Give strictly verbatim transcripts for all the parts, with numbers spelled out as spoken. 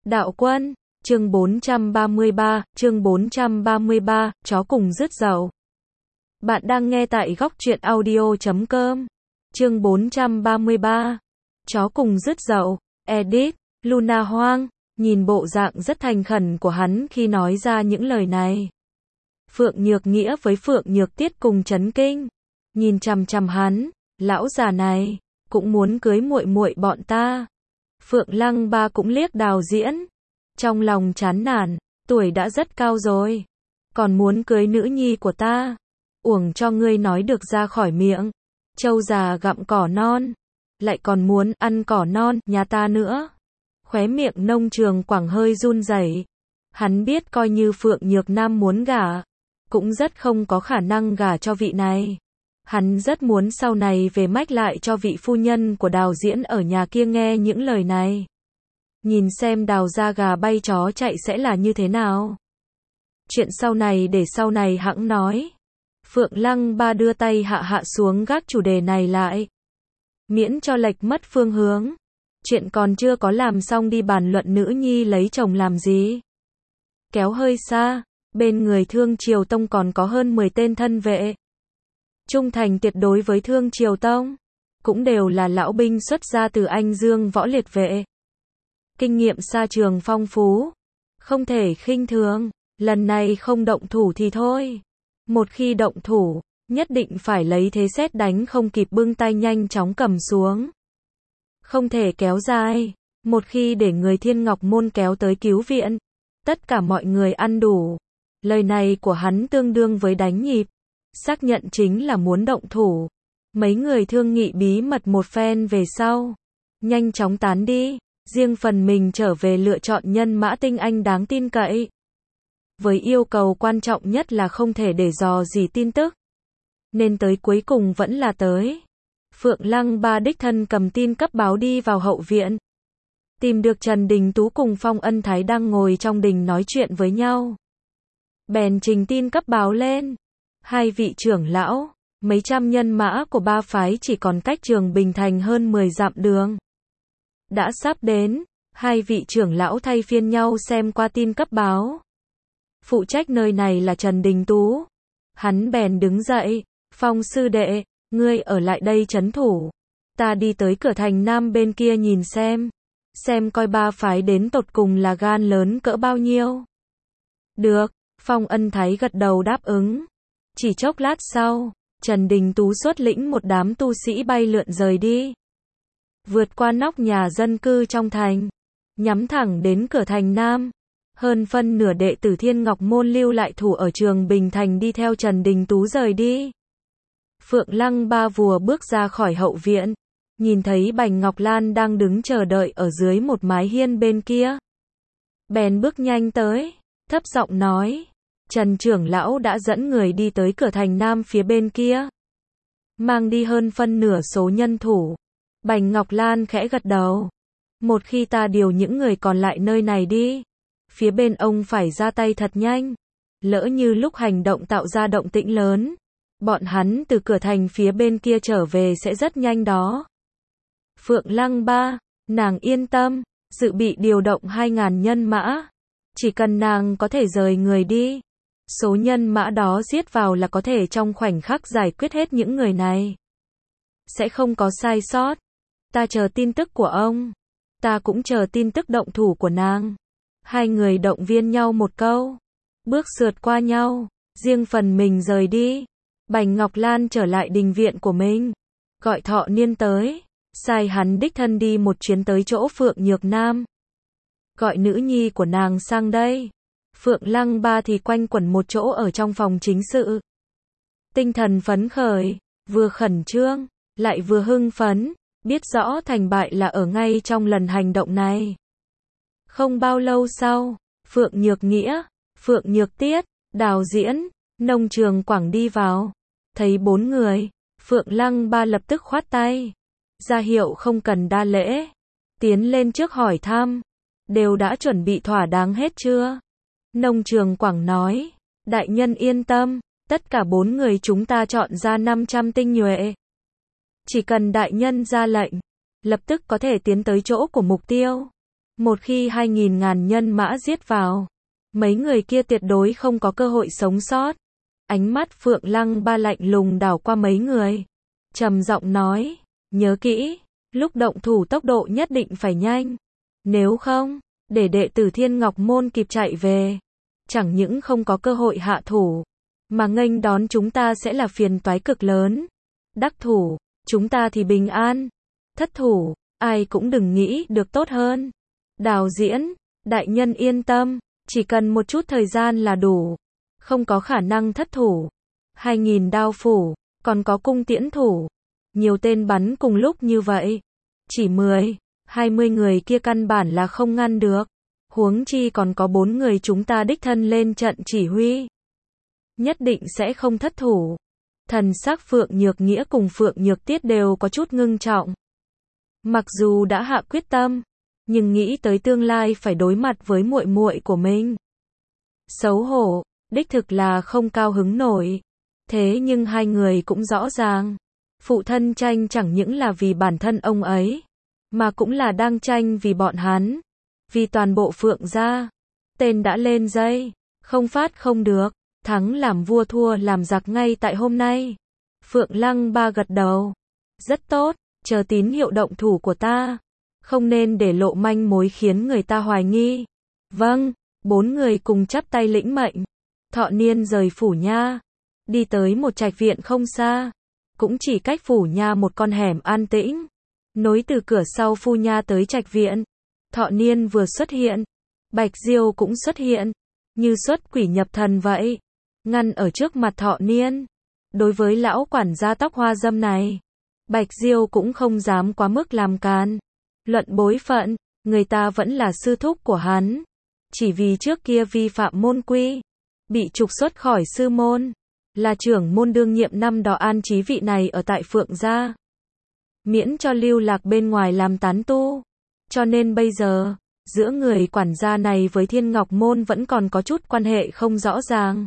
Đạo Quân, chương bốn trăm ba mươi ba, chương bốn trăm ba mươi ba, chó cùng rứt dậu. Bạn đang nghe tại góc truyện audio chấm com. Chương bốn trăm ba mươi ba, chó cùng rứt dậu, edit, Luna Hoang, nhìn bộ dạng rất thành khẩn của hắn khi nói ra những lời này. Phượng Nhược Nghĩa với Phượng Nhược Tiết cùng chấn kinh, nhìn chằm chằm hắn, lão già này cũng muốn cưới muội muội bọn ta. Phượng Lăng Ba cũng liếc Đào Diễn, trong lòng chán nản, tuổi đã rất cao rồi, còn muốn cưới nữ nhi của ta, uổng cho ngươi nói được ra khỏi miệng. Trâu già gặm cỏ non, lại còn muốn ăn cỏ non nhà ta nữa. Khóe miệng Nông Trường Quảng hơi run rẩy. Hắn biết coi như Phượng Nhược Nam muốn gả, cũng rất không có khả năng gả cho vị này. Hắn rất muốn sau này về mách lại cho vị phu nhân của Đào Diễn ở nhà kia nghe những lời này. Nhìn xem Đào ra gà bay chó chạy sẽ là như thế nào. Chuyện sau này để sau này hẵng nói. Phượng Lăng Ba đưa tay hạ hạ xuống gác chủ đề này lại, miễn cho lệch mất phương hướng. Chuyện còn chưa có làm xong đi bàn luận nữ nhi lấy chồng làm gì. Kéo hơi xa, bên người Thương Triều Tông còn có hơn mười tên thân vệ, trung thành tuyệt đối với Thương Triều Tông, cũng đều là lão binh xuất gia từ Anh Dương võ liệt vệ. Kinh nghiệm xa trường phong phú, không thể khinh thường. Lần này không động thủ thì thôi, một khi động thủ, nhất định phải lấy thế sét đánh không kịp bưng tay nhanh chóng cầm xuống. Không thể kéo dài, một khi để người Thiên Ngọc Môn kéo tới cứu viện, tất cả mọi người ăn đủ. Lời này của hắn tương đương với đánh nhịp, xác nhận chính là muốn động thủ. Mấy người thương nghị bí mật một phen về sau, nhanh chóng tán đi, riêng phần mình trở về lựa chọn nhân mã tinh anh đáng tin cậy. Với yêu cầu quan trọng nhất là không thể để dò gì tin tức, nên tới cuối cùng vẫn là tới. Phượng Lăng Ba đích thân cầm tin cấp báo đi vào hậu viện, tìm được Trần Đình Tú cùng Phong Ân Thái đang ngồi trong đình nói chuyện với nhau. Bèn trình tin cấp báo lên. Hai vị trưởng lão, mấy trăm nhân mã của ba phái chỉ còn cách Trường Bình Thành hơn mười dặm đường. Đã sắp đến, hai vị trưởng lão thay phiên nhau xem qua tin cấp báo. Phụ trách nơi này là Trần Đình Tú. Hắn bèn đứng dậy, Phong sư đệ, ngươi ở lại đây trấn thủ. Ta đi tới cửa thành nam bên kia nhìn xem. Xem coi ba phái đến tột cùng là gan lớn cỡ bao nhiêu. Được, Phong Ân Thái gật đầu đáp ứng. Chỉ chốc lát sau, Trần Đình Tú xuất lĩnh một đám tu sĩ bay lượn rời đi. Vượt qua nóc nhà dân cư trong thành, nhắm thẳng đến cửa thành nam. Hơn phân nửa đệ tử Thiên Ngọc Môn lưu lại thủ ở Trường Bình Thành đi theo Trần Đình Tú rời đi. Phượng Lăng Ba vừa bước ra khỏi hậu viện, nhìn thấy Bạch Ngọc Lan đang đứng chờ đợi ở dưới một mái hiên bên kia. Bèn bước nhanh tới, thấp giọng nói, Trần trưởng lão đã dẫn người đi tới cửa thành nam phía bên kia, mang đi hơn phân nửa số nhân thủ. Bạch Ngọc Lan khẽ gật đầu. Một khi ta điều những người còn lại nơi này đi, phía bên ông phải ra tay thật nhanh. Lỡ như lúc hành động tạo ra động tĩnh lớn, bọn hắn từ cửa thành phía bên kia trở về sẽ rất nhanh đó. Phượng Lăng Ba, nàng yên tâm, dự bị điều động hai ngàn nhân mã. Chỉ cần nàng có thể rời người đi, số nhân mã đó giết vào là có thể trong khoảnh khắc giải quyết hết những người này. Sẽ không có sai sót. Ta chờ tin tức của ông. Ta cũng chờ tin tức động thủ của nàng. Hai người động viên nhau một câu, bước sượt qua nhau, riêng phần mình rời đi. Bạch Ngọc Lan trở lại đình viện của mình, gọi Thọ Niên tới, sai hắn đích thân đi một chuyến tới chỗ Phượng Nhược Nam, gọi nữ nhi của nàng sang đây. Phượng Lăng Ba thì quanh quẩn một chỗ ở trong phòng chính sự, tinh thần phấn khởi, vừa khẩn trương, lại vừa hưng phấn, biết rõ thành bại là ở ngay trong lần hành động này. Không bao lâu sau, Phượng Nhược Nghĩa, Phượng Nhược Tiết, Đào Diễn, Nông Trường Quảng đi vào. Thấy bốn người, Phượng Lăng Ba lập tức khoát tay, ra hiệu không cần đa lễ, tiến lên trước hỏi thăm, đều đã chuẩn bị thỏa đáng hết chưa? Nông Trường Quảng nói, đại nhân yên tâm, tất cả bốn người chúng ta chọn ra năm trăm tinh nhuệ. Chỉ cần đại nhân ra lệnh, lập tức có thể tiến tới chỗ của mục tiêu. Một khi hai nghìn ngàn nhân mã giết vào, mấy người kia tuyệt đối không có cơ hội sống sót. Ánh mắt Phượng Lăng Ba lạnh lùng đảo qua mấy người, trầm giọng nói, nhớ kỹ, lúc động thủ tốc độ nhất định phải nhanh. Nếu không, để đệ tử Thiên Ngọc Môn kịp chạy về, chẳng những không có cơ hội hạ thủ, mà nghênh đón chúng ta sẽ là phiền toái cực lớn. Đắc thủ, chúng ta thì bình an. Thất thủ, ai cũng đừng nghĩ được tốt hơn. Đào Diễn, đại nhân yên tâm, chỉ cần một chút thời gian là đủ. Không có khả năng thất thủ. Hai nghìn đao phủ, còn có cung tiễn thủ. Nhiều tên bắn cùng lúc như vậy. Chỉ mười, hai mươi người kia căn bản là không ngăn được. Huống chi còn có bốn người chúng ta đích thân lên trận chỉ huy. Nhất định sẽ không thất thủ. Thần sắc Phượng Nhược Nghĩa cùng Phượng Nhược Tiết đều có chút ngưng trọng. Mặc dù đã hạ quyết tâm, nhưng nghĩ tới tương lai phải đối mặt với muội muội của mình. Xấu hổ, đích thực là không cao hứng nổi. Thế nhưng hai người cũng rõ ràng, phụ thân tranh chẳng những là vì bản thân ông ấy, mà cũng là đang tranh vì bọn hắn, vì toàn bộ Phượng gia. Tên đã lên dây, không phát không được, thắng làm vua thua làm giặc ngay tại hôm nay. Phượng Lăng Ba gật đầu. Rất tốt, chờ tín hiệu động thủ của ta. Không nên để lộ manh mối khiến người ta hoài nghi. Vâng, bốn người cùng chắp tay lĩnh mệnh. Thọ Niên rời phủ nha, đi tới một trạch viện không xa, cũng chỉ cách phủ nha một con hẻm an tĩnh, nối từ cửa sau phu nha tới trạch viện. Thọ Niên vừa xuất hiện, Bạch Diêu cũng xuất hiện, như xuất quỷ nhập thần vậy, ngăn ở trước mặt Thọ Niên. Đối với lão quản gia tóc hoa dâm này, Bạch Diêu cũng không dám quá mức làm càn. Luận bối phận, người ta vẫn là sư thúc của hắn, chỉ vì trước kia vi phạm môn quy, bị trục xuất khỏi sư môn, là trưởng môn đương nhiệm năm đó an trí vị này ở tại Phượng gia, miễn cho lưu lạc bên ngoài làm tán tu. Cho nên bây giờ, giữa người quản gia này với Thiên Ngọc Môn vẫn còn có chút quan hệ không rõ ràng.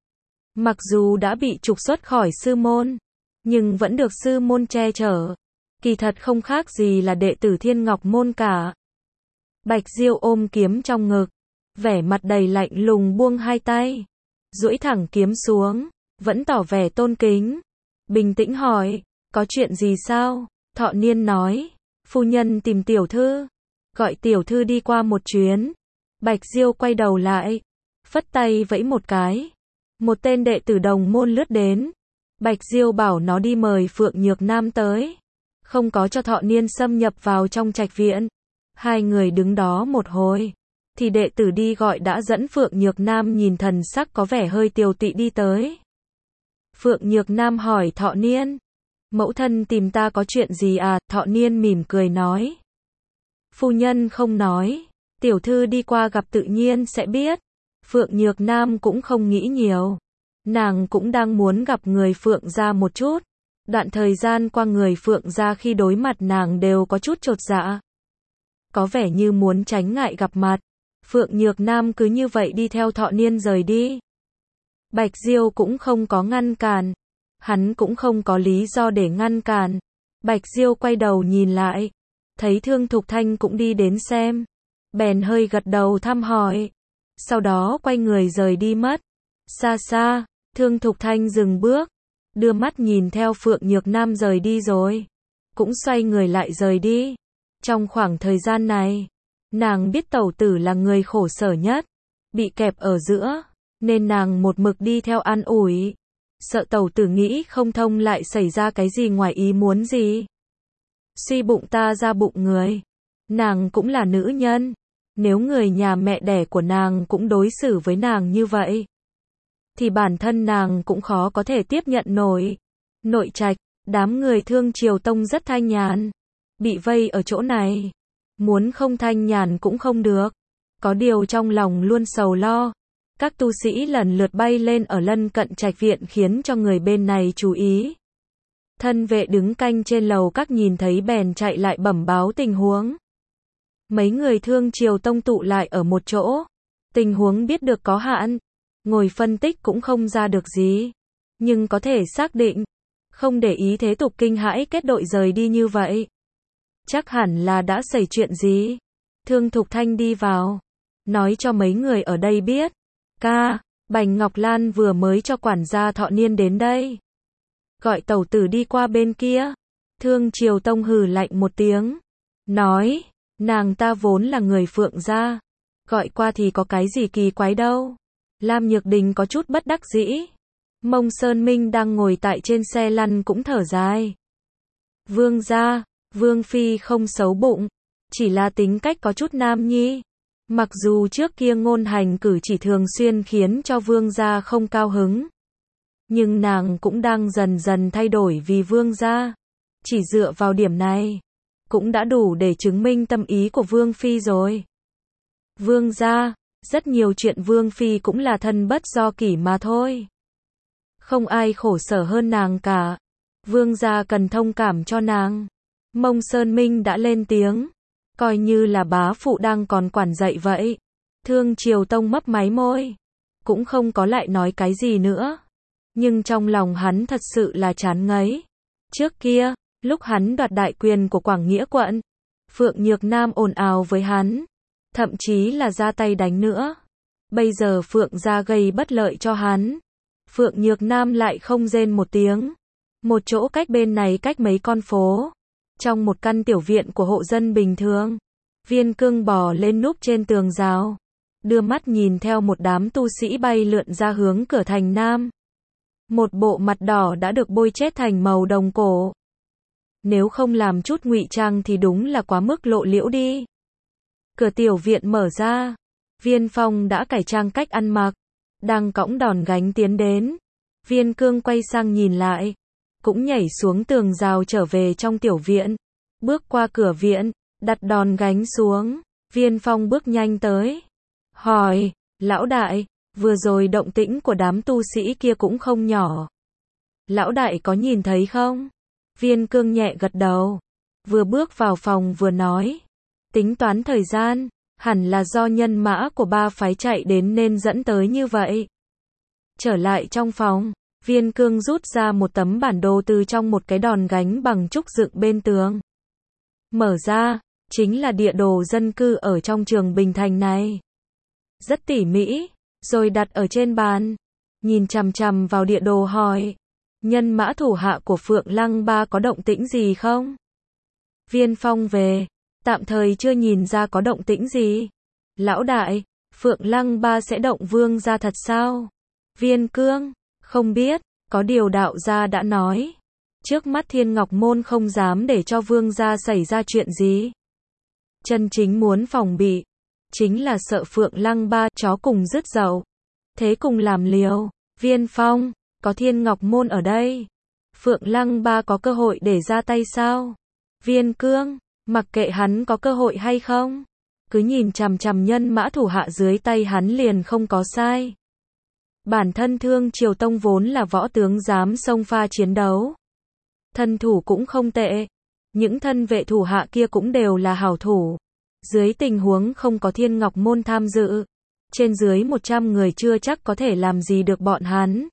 Mặc dù đã bị trục xuất khỏi sư môn, nhưng vẫn được sư môn che chở. Kỳ thật không khác gì là đệ tử Thiên Ngọc Môn cả. Bạch Diêu ôm kiếm trong ngực, vẻ mặt đầy lạnh lùng buông hai tay, duỗi thẳng kiếm xuống, vẫn tỏ vẻ tôn kính. Bình tĩnh hỏi, có chuyện gì sao? Thọ Niên nói, phu nhân tìm tiểu thư, gọi tiểu thư đi qua một chuyến. Bạch Diêu quay đầu lại, phất tay vẫy một cái. Một tên đệ tử đồng môn lướt đến. Bạch Diêu bảo nó đi mời Phượng Nhược Nam tới, không có cho Thọ Niên xâm nhập vào trong trạch viện. Hai người đứng đó một hồi, thì đệ tử đi gọi đã dẫn Phượng Nhược Nam nhìn thần sắc có vẻ hơi tiều tụy đi tới. Phượng Nhược Nam hỏi Thọ Niên, mẫu thân tìm ta có chuyện gì à? Thọ Niên mỉm cười nói, phu nhân không nói, tiểu thư đi qua gặp tự nhiên sẽ biết. Phượng Nhược Nam cũng không nghĩ nhiều, nàng cũng đang muốn gặp người Phượng gia một chút. Đoạn thời gian qua người Phượng gia khi đối mặt nàng đều có chút chột dạ, có vẻ như muốn tránh ngại gặp mặt. Phượng Nhược Nam cứ như vậy đi theo Thọ Niên rời đi. Bạch Diêu cũng không có ngăn cản, hắn cũng không có lý do để ngăn cản. Bạch Diêu quay đầu nhìn lại, thấy Thương Thục Thanh cũng đi đến xem, bèn hơi gật đầu thăm hỏi, sau đó quay người rời đi mất. Xa xa, Thương Thục Thanh dừng bước, đưa mắt nhìn theo Phượng Nhược Nam rời đi rồi, cũng xoay người lại rời đi. Trong khoảng thời gian này, nàng biết tẩu tử là người khổ sở nhất, bị kẹp ở giữa, nên nàng một mực đi theo an ủi, sợ tẩu tử nghĩ không thông lại xảy ra cái gì ngoài ý muốn gì. Suy bụng ta ra bụng người, nàng cũng là nữ nhân, nếu người nhà mẹ đẻ của nàng cũng đối xử với nàng như vậy, thì bản thân nàng cũng khó có thể tiếp nhận nổi. Nội trạch, đám người Thương Triều Tông rất thanh nhàn, bị vây ở chỗ này, muốn không thanh nhàn cũng không được, có điều trong lòng luôn sầu lo. Các tu sĩ lần lượt bay lên ở lân cận trạch viện khiến cho người bên này chú ý. Thân vệ đứng canh trên lầu các nhìn thấy bèn chạy lại bẩm báo tình huống. Mấy người Thương Triều Tông tụ lại ở một chỗ, tình huống biết được có hạn, ngồi phân tích cũng không ra được gì, nhưng có thể xác định, không để ý thế tục kinh hãi kết đội rời đi như vậy. Chắc hẳn là đã xảy chuyện gì. Thương Thục Thanh đi vào, nói cho mấy người ở đây biết, ca, Bành Ngọc Lan vừa mới cho quản gia Thọ Niên đến đây. Gọi tẩu tử đi qua bên kia. Thương Triều Tông hừ lạnh một tiếng, nói, nàng ta vốn là người Phượng gia, gọi qua thì có cái gì kỳ quái đâu. Lam Nhược Đình có chút bất đắc dĩ. Mông Sơn Minh đang ngồi tại trên xe lăn cũng thở dài. Vương gia, Vương Phi không xấu bụng, chỉ là tính cách có chút nam nhi. Mặc dù trước kia ngôn hành cử chỉ thường xuyên khiến cho Vương gia không cao hứng, nhưng nàng cũng đang dần dần thay đổi vì Vương gia. Chỉ dựa vào điểm này, cũng đã đủ để chứng minh tâm ý của Vương Phi rồi. Vương gia, rất nhiều chuyện Vương Phi cũng là thân bất do kỷ mà thôi. Không ai khổ sở hơn nàng cả. Vương gia cần thông cảm cho nàng. Mông Sơn Minh đã lên tiếng, coi như là bá phụ đang còn quản dạy vậy. Thương Triều Tông mấp máy môi, cũng không có lại nói cái gì nữa. Nhưng trong lòng hắn thật sự là chán ngấy. Trước kia, lúc hắn đoạt đại quyền của Quảng Nghĩa quận, Phượng Nhược Nam ồn ào với hắn, thậm chí là ra tay đánh nữa. Bây giờ Phượng gia gây bất lợi cho hắn, Phượng Nhược Nam lại không rên một tiếng. Một chỗ cách bên này cách mấy con phố, trong một căn tiểu viện của hộ dân bình thường, Viên Cương bò lên núp trên tường rào, đưa mắt nhìn theo một đám tu sĩ bay lượn ra hướng cửa thành Nam. Một bộ mặt đỏ đã được bôi chết thành màu đồng cổ. Nếu không làm chút ngụy trang thì đúng là quá mức lộ liễu đi. Cửa tiểu viện mở ra, Viên Phong đã cải trang cách ăn mặc, đang cõng đòn gánh tiến đến. Viên Cương quay sang nhìn lại, cũng nhảy xuống tường rào trở về trong tiểu viện. Bước qua cửa viện, đặt đòn gánh xuống, Viên Phong bước nhanh tới, hỏi, lão đại, vừa rồi động tĩnh của đám tu sĩ kia cũng không nhỏ. Lão đại có nhìn thấy không? Viên Cương nhẹ gật đầu, vừa bước vào phòng vừa nói, tính toán thời gian, hẳn là do nhân mã của ba phái chạy đến nên dẫn tới như vậy. Trở lại trong phòng, Viên Cương rút ra một tấm bản đồ từ trong một cái đòn gánh bằng trúc dựng bên tường. Mở ra, chính là địa đồ dân cư ở trong Trường Bình Thành này. Rất tỉ mỉ, rồi đặt ở trên bàn. Nhìn chằm chằm vào địa đồ hỏi, nhân mã thủ hạ của Phượng Lăng Ba có động tĩnh gì không? Viên Phong về, tạm thời chưa nhìn ra có động tĩnh gì. Lão đại, Phượng Lăng Ba sẽ động Vương gia thật sao? Viên Cương, không biết, có điều đạo gia đã nói, trước mắt Thiên Ngọc Môn không dám để cho Vương gia xảy ra chuyện gì. Chân chính muốn phòng bị, chính là sợ Phượng Lăng Ba chó cùng rứt dậu, thế cùng làm liều. Viên Phong, có Thiên Ngọc Môn ở đây, Phượng Lăng Ba có cơ hội để ra tay sao? Viên Cương, mặc kệ hắn có cơ hội hay không, cứ nhìn chằm chằm nhân mã thủ hạ dưới tay hắn liền không có sai. Bản thân Thương Triều Tông vốn là võ tướng dám xông pha chiến đấu, thân thủ cũng không tệ, những thân vệ thủ hạ kia cũng đều là hảo thủ. Dưới tình huống không có Thiên Ngọc Môn tham dự, trên dưới một trăm người chưa chắc có thể làm gì được bọn hắn.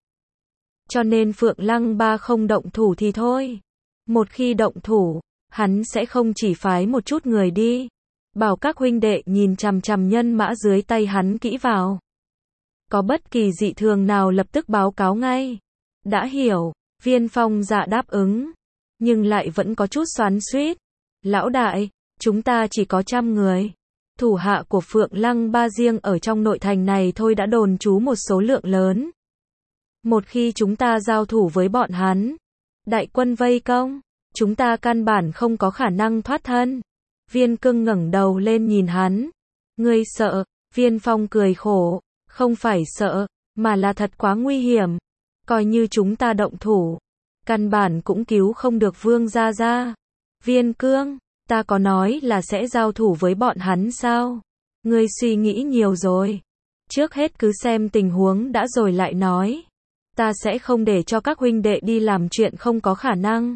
Cho nên Phượng Lăng Ba không động thủ thì thôi. Một khi động thủ, hắn sẽ không chỉ phái một chút người đi, bảo các huynh đệ nhìn chằm chằm nhân mã dưới tay hắn kỹ vào. Có bất kỳ dị thường nào lập tức báo cáo ngay. Đã hiểu, Viên Phong dạ đáp ứng, nhưng lại vẫn có chút xoắn xuýt. Lão đại, chúng ta chỉ có trăm người. Thủ hạ của Phượng Lăng Ba riêng ở trong nội thành này thôi đã đồn trú một số lượng lớn. Một khi chúng ta giao thủ với bọn hắn, đại quân vây công, chúng ta căn bản không có khả năng thoát thân. Viên Cương ngẩng đầu lên nhìn hắn. Ngươi sợ? Viên Phong cười khổ, không phải sợ, mà là thật quá nguy hiểm. Coi như chúng ta động thủ, căn bản cũng cứu không được Vương gia gia. Viên Cương, ta có nói là sẽ giao thủ với bọn hắn sao? Ngươi suy nghĩ nhiều rồi. Trước hết cứ xem tình huống đã rồi lại nói. Ta sẽ không để cho các huynh đệ đi làm chuyện không có khả năng.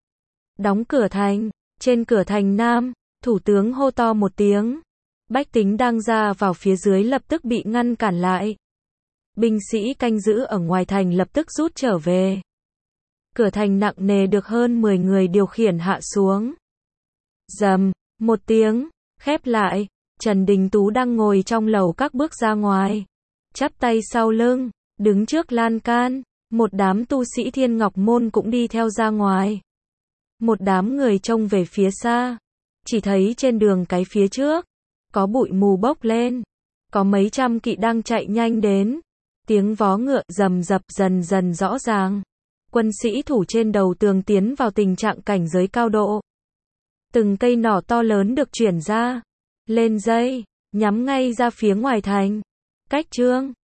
Đóng cửa thành, trên cửa thành Nam, thủ tướng hô to một tiếng. Bách tính đang ra vào phía dưới lập tức bị ngăn cản lại. Binh sĩ canh giữ ở ngoài thành lập tức rút trở về. Cửa thành nặng nề được hơn mười người điều khiển hạ xuống. Rầm, một tiếng, khép lại, Trần Đình Tú đang ngồi trong lầu các bước ra ngoài. Chắp tay sau lưng, đứng trước lan can. Một đám tu sĩ Thiên Ngọc Môn cũng đi theo ra ngoài. Một đám người trông về phía xa. Chỉ thấy trên đường cái phía trước, có bụi mù bốc lên. Có mấy trăm kỵ đang chạy nhanh đến. Tiếng vó ngựa rầm rập dần dần rõ ràng. Quân sĩ thủ trên đầu tường tiến vào tình trạng cảnh giới cao độ. Từng cây nỏ to lớn được chuyển ra. Lên dây, nhắm ngay ra phía ngoài thành. Cách Trương